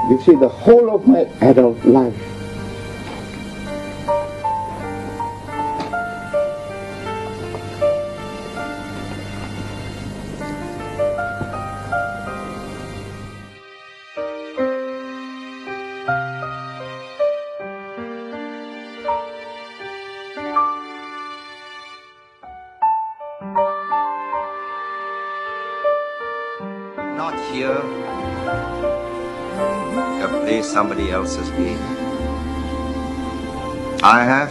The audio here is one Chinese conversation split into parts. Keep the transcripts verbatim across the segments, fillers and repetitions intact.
You see, the whole of my adult life not here to play somebody else's game. I have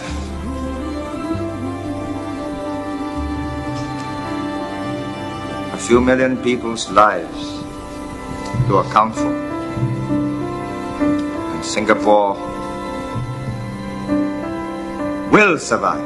a few million people's lives to account for. And Singapore will survive.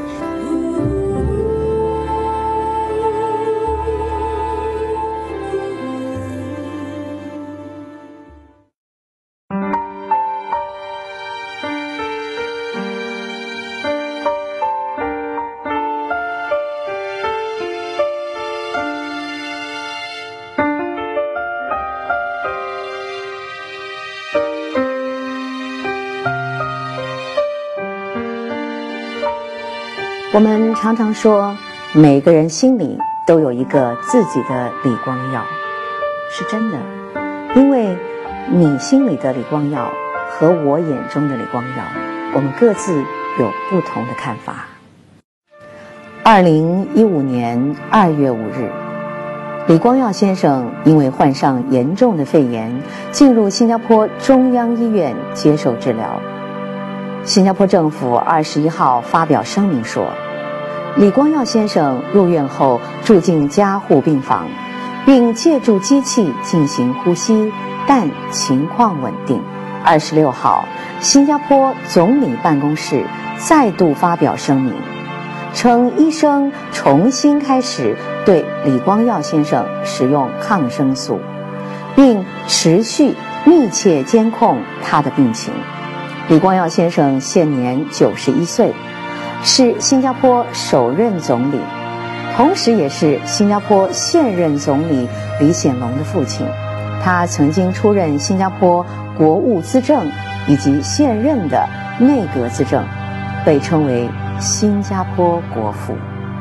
我们常常说，每个人心里都有一个自己的李光耀，是真的，因为你心里的李光耀和我眼中的李光耀，我们各自有不同的看法。二零一五年二月五日，李光耀先生因为患上严重的肺炎，进入新加坡中央医院接受治疗。新加坡政府二十一号发表声明说，李光耀先生入院后住进加护病房，并借助机器进行呼吸，但情况稳定。二十六号，新加坡总理办公室再度发表声明，称医生重新开始对李光耀先生使用抗生素，并持续密切监控他的病情。李光耀先生现年九十一岁，是新加坡首任总理，同时也是新加坡现任总理李显龙的父亲。他曾经出任新加坡国务资政以及现任的内阁资政，被称为新加坡国父。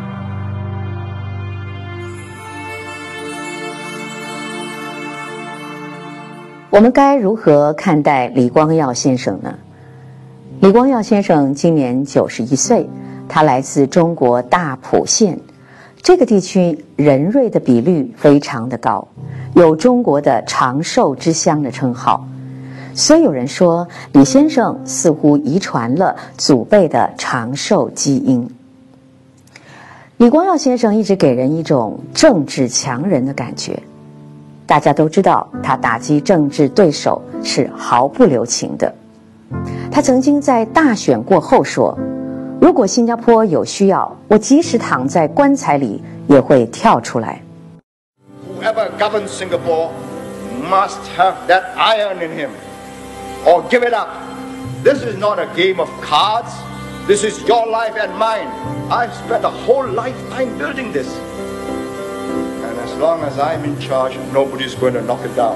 我们该如何看待李光耀先生呢？李光耀先生今年九十一岁，他来自中国大埔县，这个地区人瑞的比率非常的高，有中国的长寿之乡的称号。所以有人说，李先生似乎遗传了祖辈的长寿基因。李光耀先生一直给人一种政治强人的感觉，大家都知道他打击政治对手是毫不留情的。他曾经在大选过后说，如果新加坡有需要，我即使躺在棺材里也会跳出来。 Whoever governs Singapore must have that iron in him, or give it up. This is not a game of cards. This is your life and mine. I've spent a whole lifetime building this. And as long as I'm in charge, nobody's going to knock it down.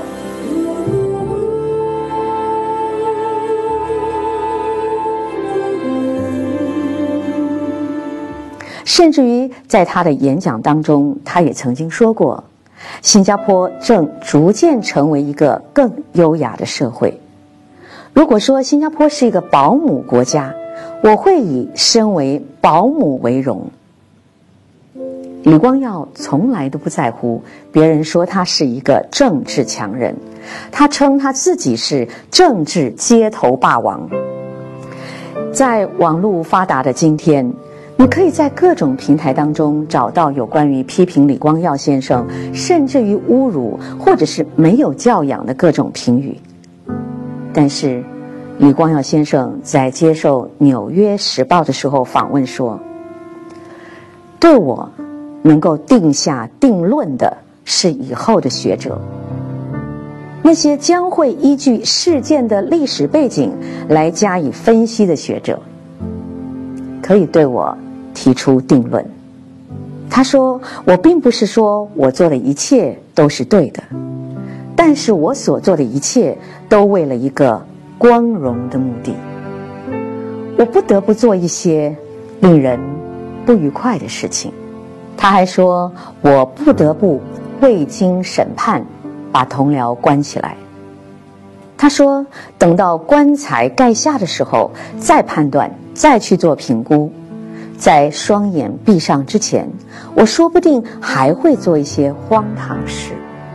甚至于在他的演讲当中，他也曾经说过，新加坡正逐渐成为一个更优雅的社会。如果说新加坡是一个保姆国家，我会以身为保姆为荣。李光耀从来都不在乎别人说他是一个政治强人，他称他自己是政治街头霸王。在网络发达的今天，你可以在各种平台当中找到有关于批评李光耀先生，甚至于侮辱或者是没有教养的各种评语。但是李光耀先生在接受《纽约时报》的时候访问说，对我能够定下定论的是以后的学者，那些将会依据事件的历史背景来加以分析的学者，可以对我提出定论。他说，我并不是说我做的一切都是对的， 但是我所做的一切都为了一个光荣的目的。我不得不做一些令人不愉快的事情。他还说，我不得不未经审判把同僚关起来。他说，等到棺材盖下的时候再判断，再去做评估。在双眼闭上之前，我说不定还会做一些荒唐事。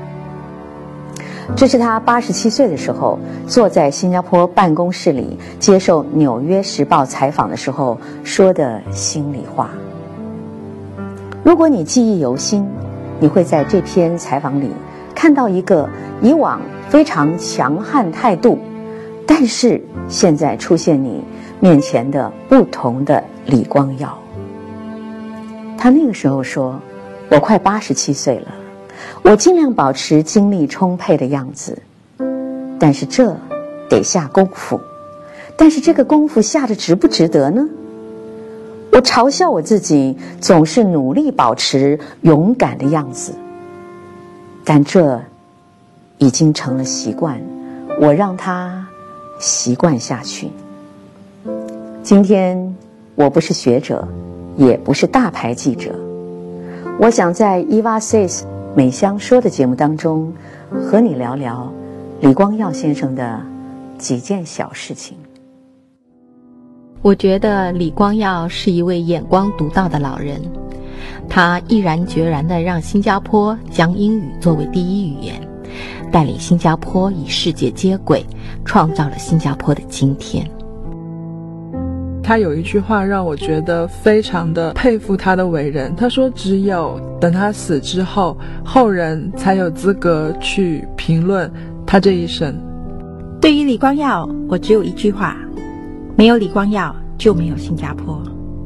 这是他八十七岁的时候，坐在新加坡办公室里接受《纽约时报》采访的时候说的心里话。如果你记忆犹新，你会在这篇采访里看到一个以往非常强悍态度，但是现在出现你面前的不同的李光耀。他那个时候说，我快八十七岁了，我尽量保持精力充沛的样子，但是这得下功夫，但是这个功夫下的值不值得呢？我嘲笑我自己总是努力保持勇敢的样子，但这已经成了习惯，我让它习惯下去。今天我不是学者，也不是大牌记者，我想在 Eva Says 美香说的节目当中和你聊聊李光耀先生的几件小事情。 我觉得李光耀是一位眼光独到的老人，他毅然决然地让新加坡将英语作为第一语言，带领新加坡与世界接轨，创造了新加坡的今天。 他有一句话让我觉得非常的佩服他的为人，他说只有等他死之后，后人才有资格去评论他这一生。 对于李光耀，我只有一句话，没有李光耀就没有新加坡。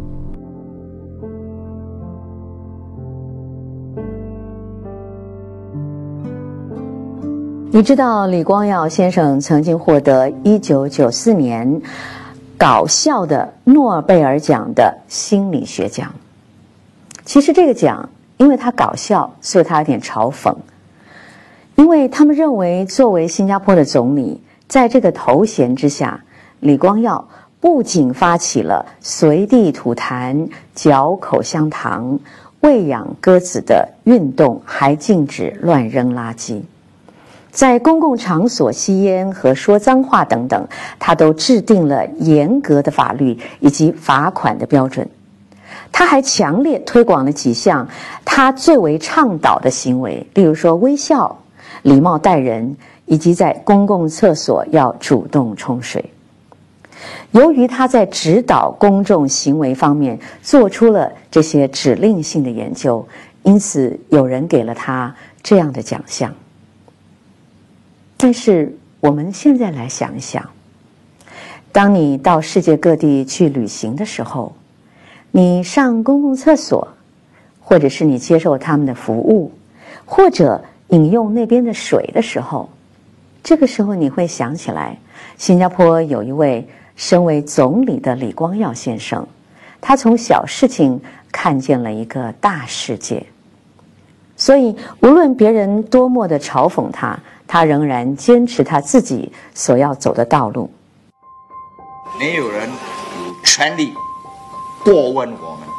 你知道李光耀先生曾经获得一九九四年搞笑的诺贝尔奖的心理学奖。其实这个奖因为他搞笑，所以他有点嘲讽，因为他们认为作为新加坡的总理，在这个头衔之下，李光耀不仅发起了随地吐痰、嚼口香糖、喂养鸽子的运动，还禁止乱扔垃圾。在公共场所吸烟和说脏话等等，他都制定了严格的法律以及罚款的标准。他还强烈推广了几项他最为倡导的行为，例如说微笑、礼貌待人，以及在公共厕所要主动冲水。由于他在指导公众行为方面做出了这些指令性的研究，因此有人给了他这样的奖项。但是我们现在来想一想，当你到世界各地去旅行的时候，你上公共厕所，或者是你接受他们的服务，或者饮用那边的水的时候，这个时候你会想起来，新加坡有一位身为总理的李光耀先生，他从小事情看见了一个大世界。所以无论别人多么的嘲讽他，他仍然坚持他自己所要走的道路。 没有人有权利过问我们，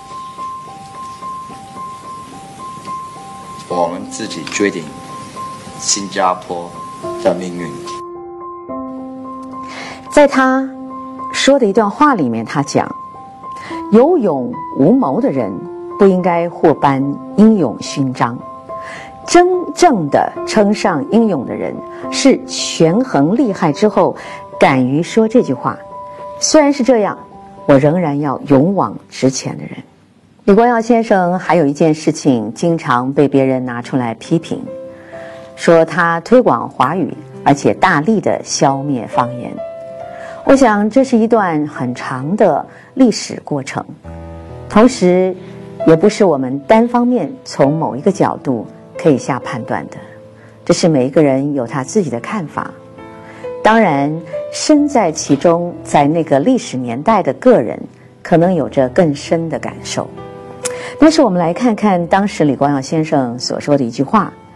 我们自己决定新加坡的命运。 在他说的一段话里面，他讲，有勇无谋的人不应该获颁英勇勋章，真正的称上英勇的人是权衡利害之后敢于说这句话。虽然是这样，我仍然要勇往直前的人。李光耀先生还有一件事情经常被别人拿出来批评，说他推广华语，而且大力的消灭方言。我想这是一段很长的历史过程，同时也不是我们单方面从某一个角度可以下判断的，这是每一个人有他自己的看法。当然身在其中，在那个历史年代的个人可能有着更深的感受。但是我们来看看当时李光耀先生所说的一句话，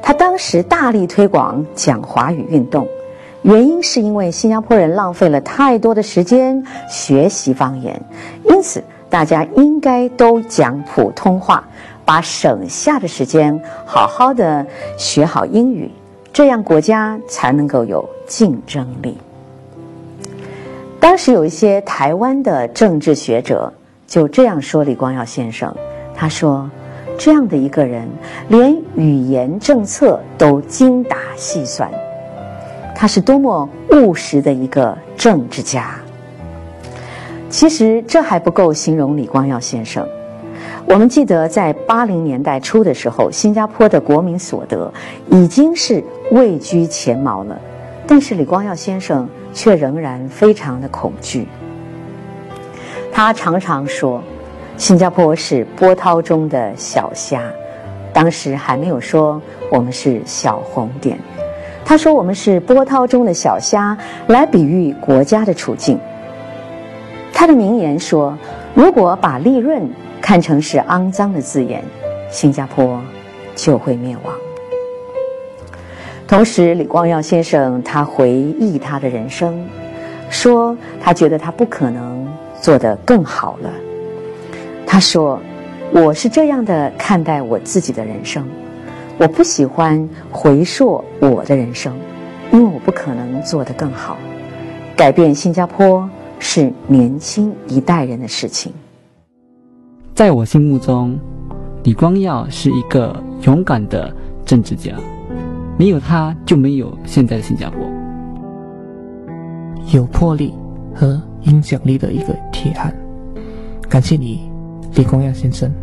他当时大力推广讲华语运动，原因是因为新加坡人浪费了太多的时间学习方言，因此大家应该都讲普通话，把省下的时间好好的学好英语，这样国家才能够有竞争力。当时有一些台湾的政治学者就这样说李光耀先生，他说，这样的一个人连语言政策都精打细算，他是多么务实的一个政治家。其实这还不够形容李光耀先生。我们记得在八零年代初的时候，新加坡的国民所得已经是位居前茅了，但是李光耀先生却仍然非常的恐惧。他常常说，新加坡是波涛中的小虾，当时还没有说我们是小红点。他说我们是波涛中的小虾，来比喻国家的处境。他的名言说，如果把利润看成是肮脏的字眼，新加坡就会灭亡。同时李光耀先生他回忆他的人生，说他觉得他不可能做得更好了。他说，我是这样的看待我自己的人生，我不喜欢回溯我的人生，因为我不可能做得更好。改变新加坡是年轻一代人的事情。 在我心目中，李光耀是一个勇敢的政治家，没有他就没有现在的新加坡。 有魄力和影响力的一个铁汉。感谢你，李光耀先生。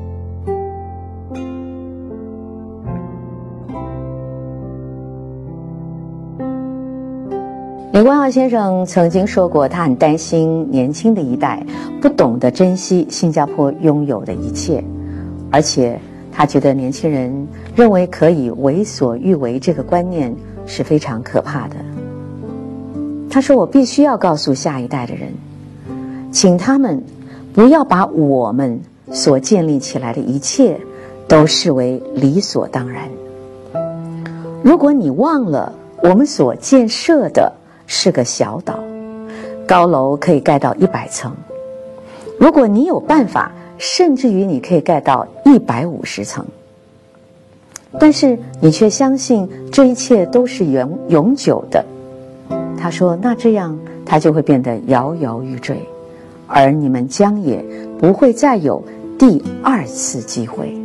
李光耀先生曾经说过，他很担心年轻的一代不懂得珍惜新加坡拥有的一切，而且他觉得年轻人认为可以为所欲为这个观念是非常可怕的。他说，我必须要告诉下一代的人，请他们不要把我们所建立起来的一切都视为理所当然。如果你忘了我们所建设的是个小岛，高楼可以盖到一百层，如果你有办法，甚至于你可以盖到一百五十层，但是你却相信这一切都是永永久的。他说，那这样它就会变得摇摇欲坠，而你们将也不会再有第二次机会。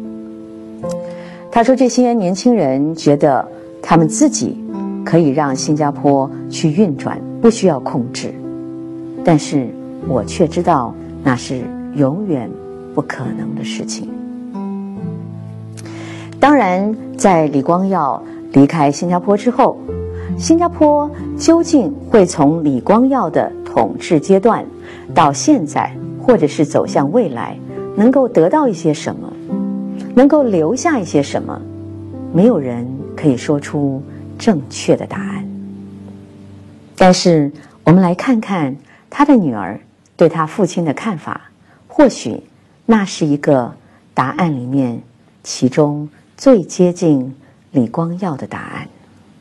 他说，这些年轻人觉得他们自己可以让新加坡去运转，不需要控制，但是我却知道那是永远不可能的事情。当然，在李光耀离开新加坡之后，新加坡究竟会从李光耀的统治阶段到现在，或者是走向未来，能够得到一些什么，能够留下一些什么，没有人可以说出正确的答案。但是我们来看看他的女儿对他父亲的看法，或许那是一个答案里面其中最接近李光耀的答案。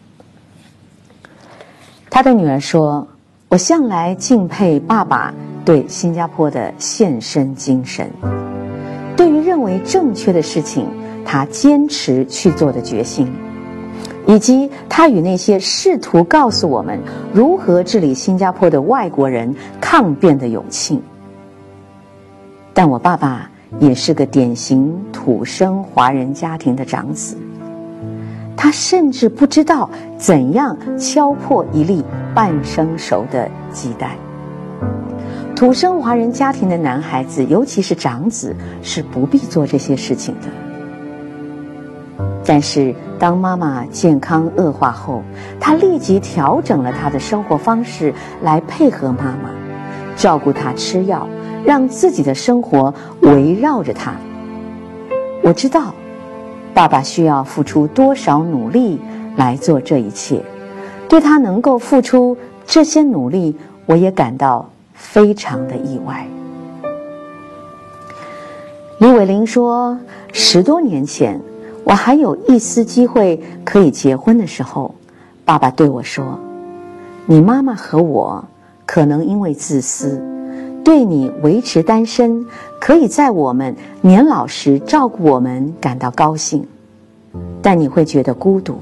他的女儿说，我向来敬佩爸爸对新加坡的献身精神，对于认为正确的事情他坚持去做的决心，以及他与那些试图告诉我们如何治理新加坡的外国人抗辩的勇气。但我爸爸也是个典型土生华人家庭的长子，他甚至不知道怎样敲破一粒半生熟的鸡蛋。土生华人家庭的男孩子，尤其是长子，是不必做这些事情的。但是当妈妈健康恶化后，他立即调整了他的生活方式来配合妈妈，照顾她吃药，让自己的生活围绕着她。我知道爸爸需要付出多少努力来做这一切，对他能够付出这些努力，我也感到非常的意外。李伟玲说，十多年前我还有一丝机会可以结婚的时候，爸爸对我说，你妈妈和我可能因为自私，对你维持单身，可以在我们年老时照顾我们感到高兴，但你会觉得孤独。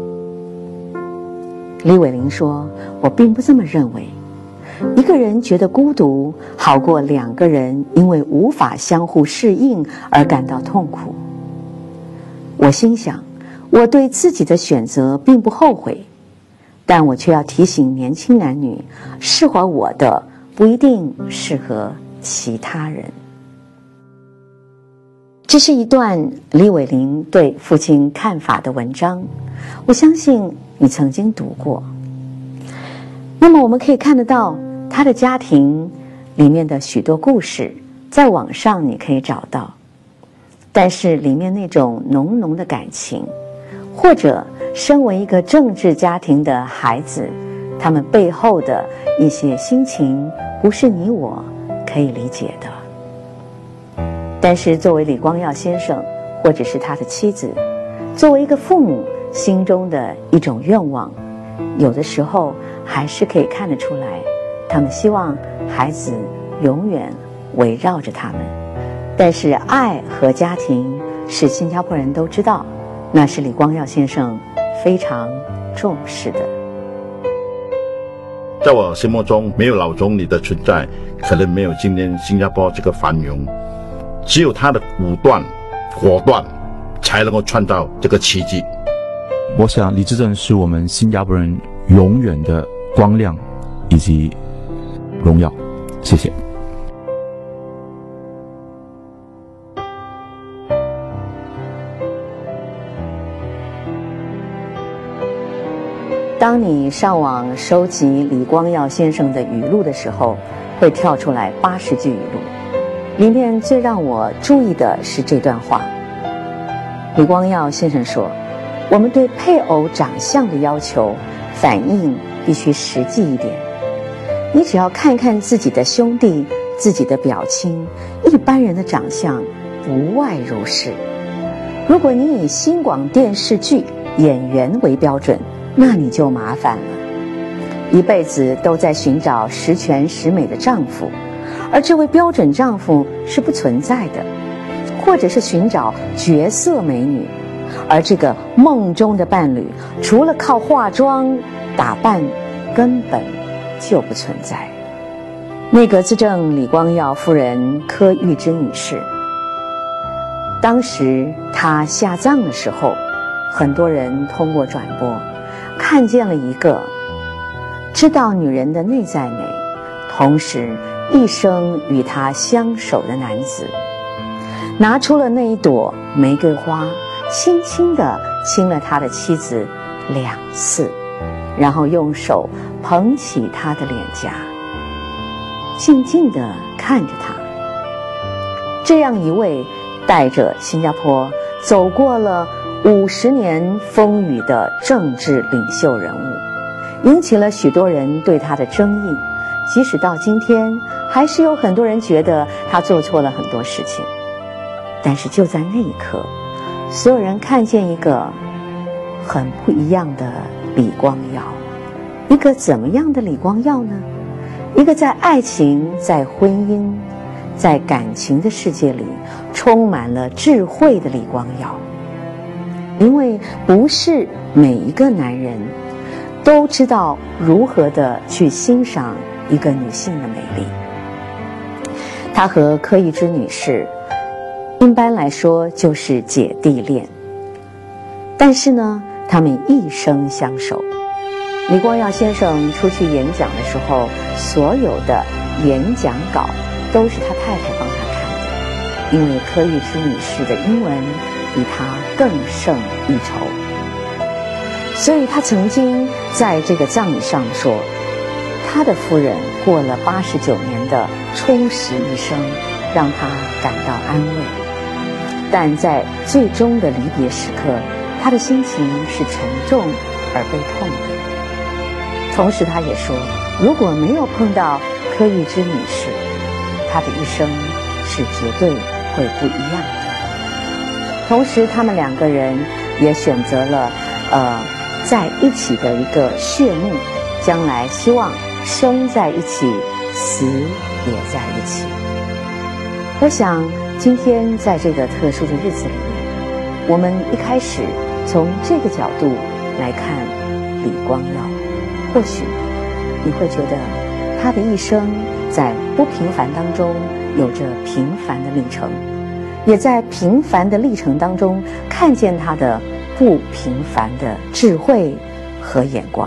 李伟玲说，我并不这么认为，一个人觉得孤独，好过两个人因为无法相互适应而感到痛苦。我心想，我对自己的选择并不后悔，但我却要提醒年轻男女，适合我的不一定适合其他人。这是一段李伟玲对父亲看法的文章，我相信你曾经读过。那么我们可以看得到他的家庭里面的许多故事，在网上你可以找到，但是里面那种浓浓的感情，或者身为一个政治家庭的孩子，他们背后的一些心情，不是你我可以理解的。但是作为李光耀先生，或者是他的妻子，作为一个父母心中的一种愿望，有的时候还是可以看得出来，他们希望孩子永远围绕着他们。但是爱和家庭是新加坡人都知道，那是李光耀先生非常重视的。 在我心目中，没有老总理的存在，可能没有今天新加坡这个繁荣。只有他的武断、果断，才能够创造这个奇迹。 我想，李志正是我们新加坡人永远的光亮以及荣耀。谢谢。 当你上网收集李光耀先生的语录的时候，会跳出来八十句语录。里面最让我注意的是这段话。李光耀先生说，我们对配偶长相的要求反应必须实际一点，你只要看看自己的兄弟，自己的表亲，一般人的长相不外如是。如果你以新广电视剧演员为标准，那你就麻烦了，一辈子都在寻找十全十美的丈夫，而这位标准丈夫是不存在的，或者是寻找绝色美女，而这个梦中的伴侣除了靠化妆打扮，根本就不存在。内阁资政李光耀夫人柯玉芝女士，当时她下葬的时候，很多人通过转播看见了一个知道女人的内在美，同时一生与她相守的男子，拿出了那一朵玫瑰花，轻轻地亲了他的妻子两次，然后用手捧起她的脸颊，静静地看着她。这样一位带着新加坡走过了五十年风雨的政治领袖人物，引起了许多人对他的争议。即使到今天，还是有很多人觉得他做错了很多事情。但是就在那一刻，所有人看见一个很不一样的李光耀。一个怎么样的李光耀呢？一个在爱情、在婚姻、在感情的世界里充满了智慧的李光耀。因为不是每一个男人都知道如何的去欣赏一个女性的美丽。他和柯玉芝女士一般来说就是姐弟恋，但是呢，他们一生相守。李光耀先生出去演讲的时候，所有的演讲稿都是他太太帮他看的，因为柯玉芝女士的英文比他更胜一筹，所以他曾经在这个葬礼上说，他的夫人过了八十九年的充实一生，让他感到安慰。但在最终的离别时刻，他的心情是沉重而悲痛的。同时他也说，如果没有碰到柯玉芝女士，他的一生是绝对会不一样的。 同时他们两个人也选择了呃在一起的一个血目，将来希望生在一起，死也在一起。我想今天在这个特殊的日子里面，我们一开始从这个角度来看李光耀，或许你会觉得他的一生在不平凡当中有着平凡的历程，也在平凡的历程当中看见他的不平凡的智慧和眼光。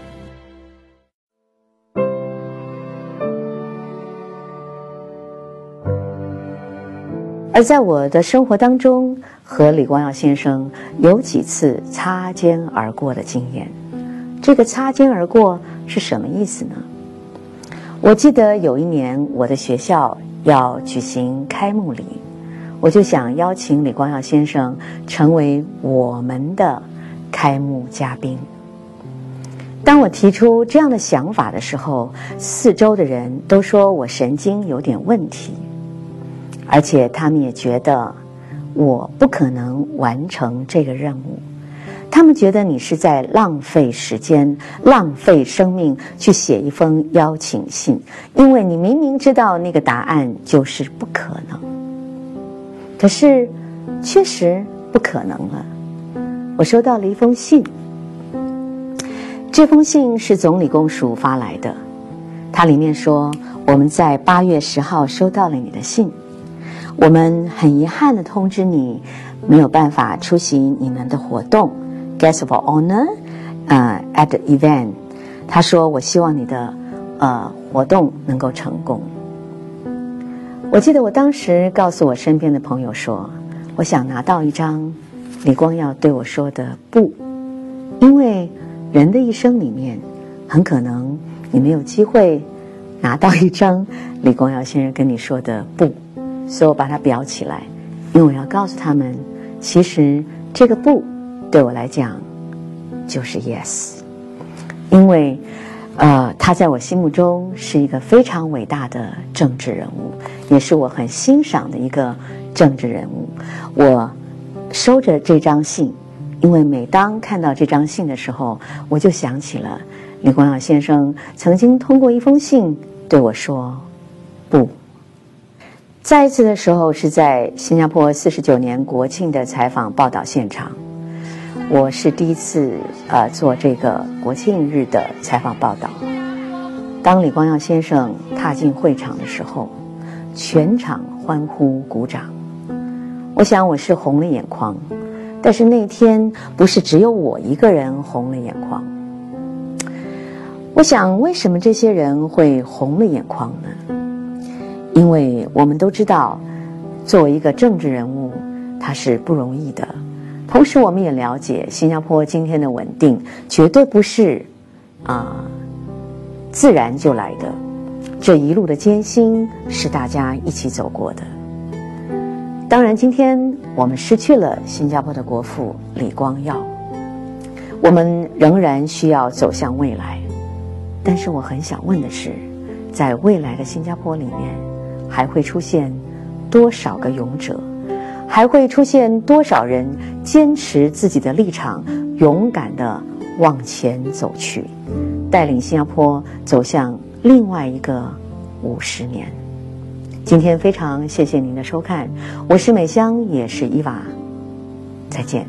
而在我的生活当中，和李光耀先生有几次擦肩而过的经验。这个擦肩而过是什么意思呢？我记得有一年我的学校要举行开幕礼，我就想邀请李光耀先生成为我们的开幕嘉宾。当我提出这样的想法的时候，四周的人都说我神经有点问题，而且他们也觉得我不可能完成这个任务。他们觉得你是在浪费时间、浪费生命去写一封邀请信，因为你明明知道那个答案就是不可能。可是，确实不可能了。我收到了一封信，这封信是总理公署发来的，它里面说我们在八月十号收到了你的信，我们很遗憾地通知你没有办法出席你们的活动 Guest of Honor 呃 at the event。 他说我希望你的呃活动能够成功。我记得我当时告诉我身边的朋友说，我想拿到一张李光耀对我说的不，因为人的一生里面很可能你没有机会拿到一张李光耀先生跟你说的不，所以我把它裱起来，因为我要告诉他们，其实这个不对我来讲就是 yes。 因为呃，他在我心目中是一个非常伟大的政治人物，也是我很欣赏的一个政治人物。我收着这张信，因为每当看到这张信的时候，我就想起了李光耀先生曾经通过一封信对我说不。再一次的时候是在新加坡四十九年国庆的采访报道现场，我是第一次呃做这个国庆日的采访报道。当李光耀先生踏进会场的时候，全场欢呼鼓掌。我想我是红了眼眶，但是那天不是只有我一个人红了眼眶。我想为什么这些人会红了眼眶呢？因为我们都知道，作为一个政治人物，他是不容易的。同时我们也了解，新加坡今天的稳定绝对不是啊、呃、自然就来的，这一路的艰辛是大家一起走过的。当然今天我们失去了新加坡的国父李光耀，我们仍然需要走向未来。但是我很想问的是，在未来的新加坡里面，还会出现多少个勇者？还会出现多少人坚持自己的立场，勇敢地往前走去，带领新加坡走向另外一个五十年？今天非常谢谢您的收看，我是美香，也是伊娃，再见。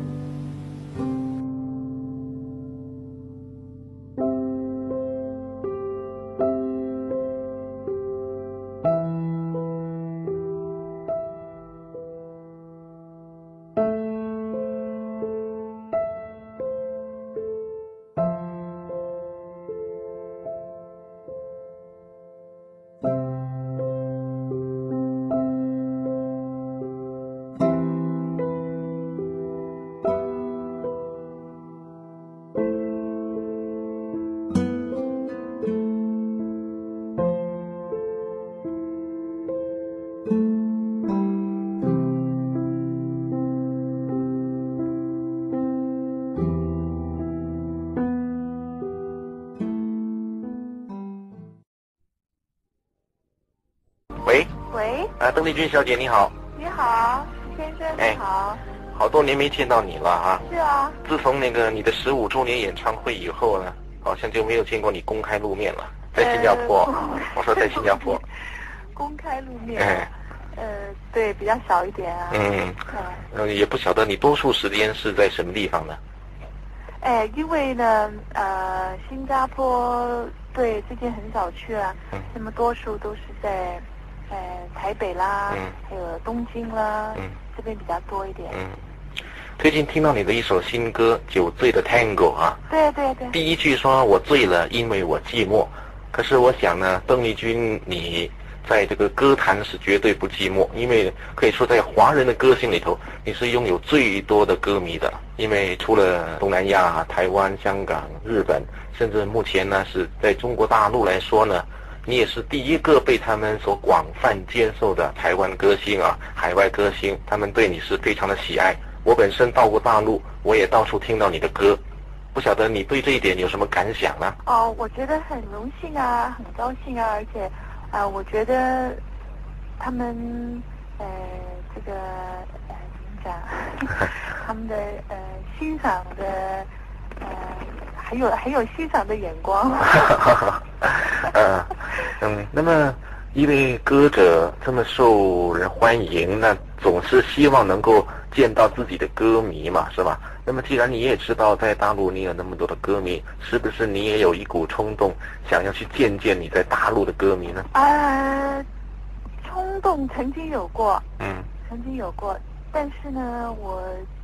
喂， 喂， 啊，邓丽君小姐你好。 你好，先生，你好。 好多年没见到你了啊。 是啊。 自从那个你的十五周年演唱会以后呢，好像就没有见过你公开露面了，在新加坡。呃、我说在新加坡。 公开露面。哎。呃，对，比较少一点啊。 嗯。嗯。也不晓得你多数时间是在什么地方呢？ 哎，因为呢，呃，新加坡对最近很少去了，嗯、那么多数都是在呃台北啦，嗯、还有东京啦，嗯、这边比较多一点。 嗯。最近听到你的一首新歌《酒醉的 Tango》啊。 对对对。 第一句说我醉了，因为我寂寞。可是我想呢，邓丽君你在这个歌坛是绝对不寂寞，因为可以说在华人的歌星里头，你是拥有最多的歌迷的。因为除了东南亚、台湾、香港、日本，甚至目前呢是在中国大陆来说呢，你也是第一个被他们所广泛接受的台湾歌星啊，海外歌星，他们对你是非常的喜爱。我本身到过大陆，我也到处听到你的歌，不晓得你对这一点有什么感想呢？ 哦，我觉得很荣幸啊，很高兴啊，而且啊、呃，我觉得他们呃这个呃怎么讲，他们的呃欣赏的呃还有还有欣赏的眼光。 嗯嗯，那么一位歌者这么受人欢迎，那总是希望能够见到自己的歌迷嘛，是吧？那么既然你也知道在大陆你有那么多的歌迷，是不是你也有一股冲动想要去见见你在大陆的歌迷呢？ 呃，冲动曾经有过， 嗯， 曾经有过，但是呢，我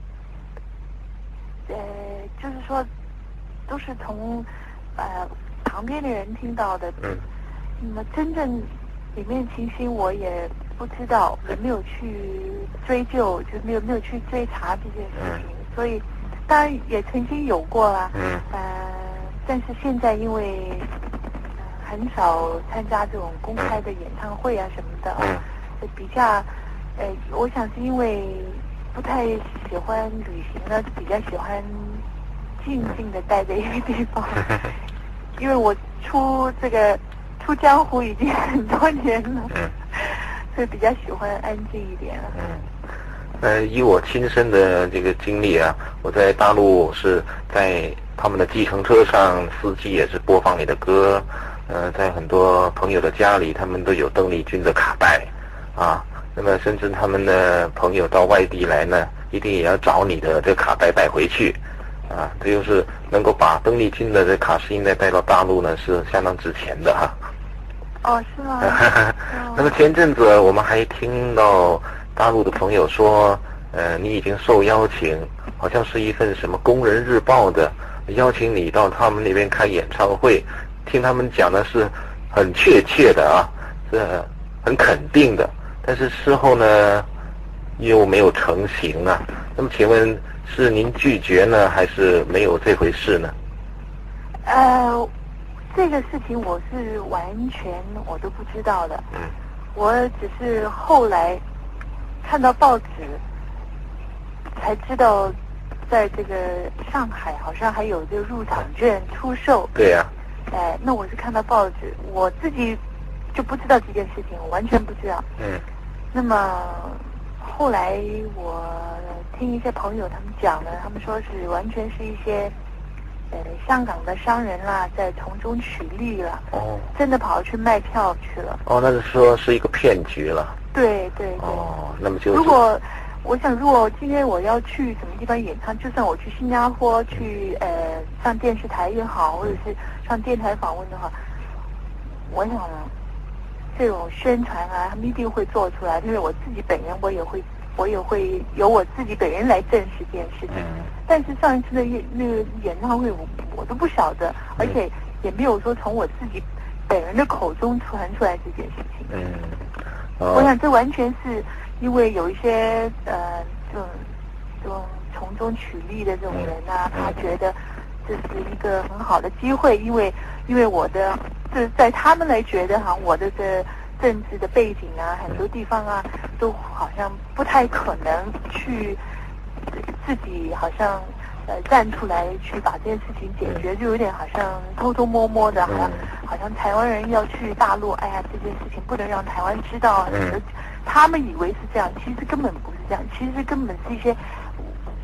呃就是说都是从呃旁边的人听到的， 嗯， 那么真正里面情形我也不知道，也没有去追究，就没有没有去追查这件事情，嗯、所以当然也曾经有过啦， 嗯， 呃，但是现在因为、呃、很少参加这种公开的演唱会啊什么的啊， 嗯、 比较，呃，我想是因为不太喜欢旅行呢，比较喜欢静静的待在一个地方，因为我出这个出江湖已经很多年了。 嗯， 所以比较喜欢安静一点。 嗯，呃，以我亲身的这个经历啊，我在大陆是在他们的计程车上，司机也是播放你的歌，呃，在很多朋友的家里，他们都有邓丽君的卡带，啊，那么甚至他们的朋友到外地来呢，一定也要找你的这个卡带带回去，啊，这就是能够把邓丽君的这卡式音带带到大陆呢，是相当值钱的哈。 哦，是吗？ 那么前阵子我们还听到大陆的朋友说，呃，你已经受邀请，好像是一份什么《工人日报》的邀请你到他们那边开演唱会，听他们讲的是很确切的啊，是很肯定的，但是事后呢又没有成型啊。那么请问是您拒绝呢，还是没有这回事呢？ 呃。这个事情我是完全我都不知道的， 嗯， 我只是后来看到报纸才知道，在这个上海好像还有这个入场券出售。 对呀、 啊。哎，那我是看到报纸，我自己就不知道这件事情，我完全不知道。 嗯。 那么后来我听一些朋友他们讲呢，他们说是完全是一些。呃，香港的商人啦，在从中取利了， 哦， 真的跑去卖票去了。 哦，那是说是一个骗局了。 对对对。 哦，那么就如果我想，如果今天我要去什么地方演唱，就算我去新加坡去呃上电视台也好，或者是上电台访问的话，我想这种宣传啊，他们一定会做出来，因为我自己本人我也会。我也会由我自己本人来证实这件事情， 嗯、 但是上一次的演那个演唱会我我都不晓得，而且也没有说从我自己本人的口中传出来这件事情。 嗯，哦、 我想这完全是因为有一些呃这种这种从中取利的这种人啊， 嗯、 他觉得这是一个很好的机会，因为因为我的这在他们来觉得哈，我的这。政治的背景啊，很多地方啊，都好像不太可能去自己好像呃站出来去把这件事情解决，就有点好像偷偷摸摸的，好像好像台湾人要去大陆，哎呀，这件事情不能让台湾知道，他们以为是这样，其实根本不是这样，其实根本是一些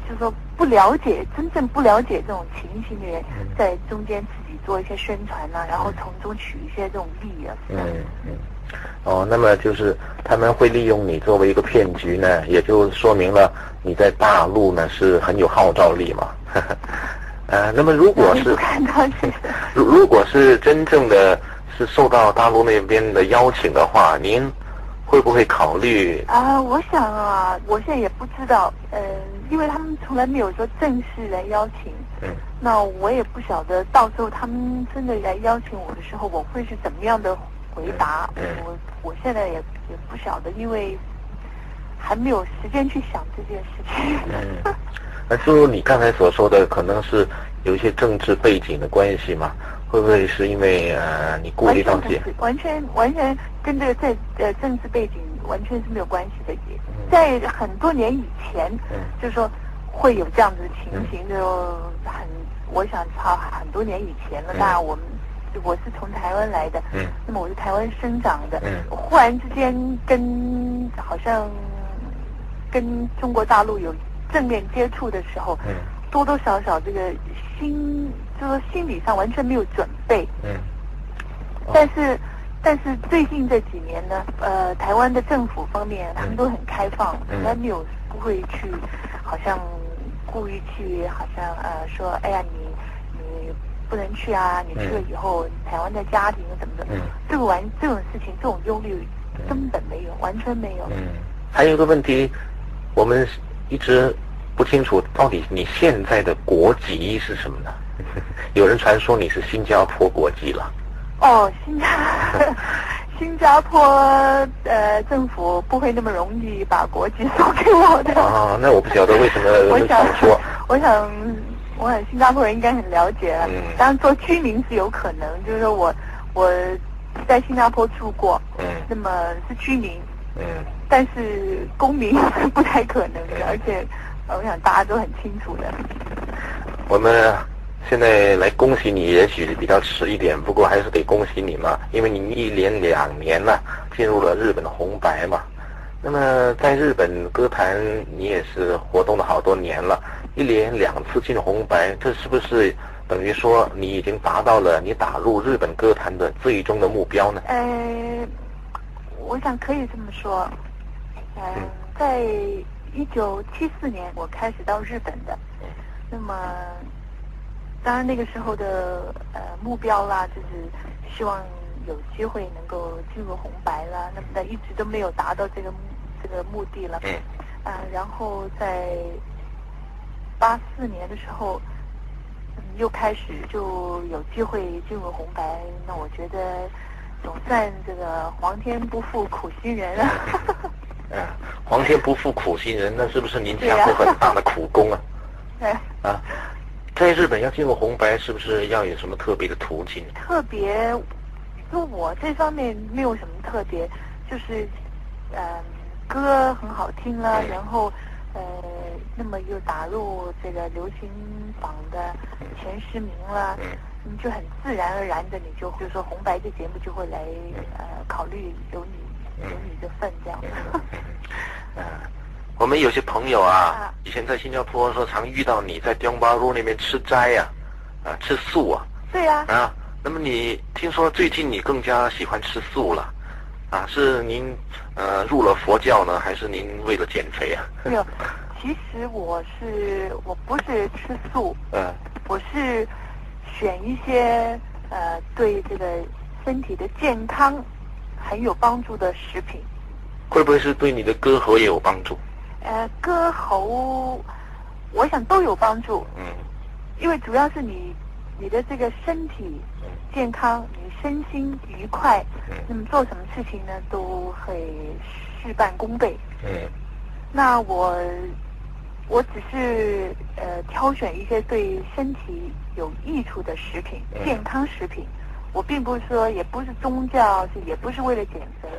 就是说不了解，真正不了解这种情形的人，在中间自己做一些宣传啊，然后从中取一些这种利啊。 嗯嗯。哦，那么就是他们会利用你作为一个骗局呢，也就说明了你在大陆呢是很有号召力嘛。呃，那么如果是如如果是真正的是受到大陆那边的邀请的话，您会不会考虑？ 啊，我想啊，我现在也不知道，嗯、呃，因为他们从来没有说正式来邀请， 嗯， 那我也不晓得到时候他们真的来邀请我的时候，我会是怎么样的回答。 嗯， 我我现在也也不晓得，因为还没有时间去想这件事情。 嗯，那就你刚才所说的，可能是有一些政治背景的关系嘛？会不会是因为呃你顾虑到些？ 完全完全跟这个在呃政治背景完全是没有关系的。也在很多年以前， 嗯， 就是说会有这样子的情形，就很我想超很多年以前了。那我们我是从台湾来的， 嗯， 那么我是台湾生长的， 嗯， 忽然之间跟好像跟中国大陆有正面接触的时候， 嗯， 多多少少这个心就是心理上完全没有准备， 嗯， 哦、但是但是最近这几年呢，呃，台湾的政府方面他们都很开放，从来没有不会去好像故意去好像呃说哎呀你你不能去啊，你去了以后、嗯、台湾的家庭怎么怎么，嗯，这个完这种事情这种忧虑根本没有，完全没有。 嗯，还有一个问题，我们一直不清楚到底你现在的国籍是什么呢？有人传说你是新加坡国籍了。 哦，新加新加坡呃政府不会那么容易把国籍送给我的。 啊，那我不晓得为什么有人传说。 我想，我想新加坡人应该很了解了。 嗯。 当然做居民是有可能，就是说我我在新加坡住过， 嗯， 那么是居民， 嗯， 但是公民是不太可能的，嗯、而且我想大家都很清楚的。 我们现在来恭喜你，也许比较迟一点，不过还是得恭喜你嘛，因为你一连两年了进入了日本红白嘛。那么在日本歌坛你也是活动了好多年了，一连两次进红白，这是不是等于说你已经达到了你打入日本歌坛的最终的目标呢？ 呃，我想可以这么说。呃、嗯，在一九七四年我开始到日本的，那么当然那个时候的呃目标啦，就是希望有机会能够进入红白啦，那么呢一直都没有达到这个这个目的了。 嗯。 啊、呃，然后在八四年的时候，嗯，又开始就有机会进入红白，那我觉得总算这个皇天不负苦心人啊。 嗯，皇天不负苦心人，那是不是您下过很大的苦功啊？ 对。 啊，在日本要进入红白，是不是要有什么特别的途径？ 特别，就我这方面没有什么特别，就是嗯、呃，歌很好听了，嗯、然后呃，那么又打入这个流行榜的前十名了，嗯，你就很自然而然的，你就就说红白这节目就会来呃考虑有你。有你的份这样。 嗯，我们有些朋友啊，以前在新加坡说常遇到你在丁巴路那边吃斋呀、啊，啊吃素啊。 对呀、 啊。啊，那么你听说最近你更加喜欢吃素了，啊，是您呃入了佛教呢，还是您为了减肥啊？ 没有，其实我是我不是吃素， 嗯， 我是选一些呃对这个身体的健康很有帮助的食品。 会不会是对你的歌喉也有帮助？ 呃，歌喉，我想都有帮助。 嗯，因为主要是你你的这个身体健康，你身心愉快，嗯，那么做什么事情呢都会事半功倍。 嗯， 那我我只是呃挑选一些对身体有益处的食品，嗯、健康食品。我并不是说，也不是宗教，也不是为了减肥，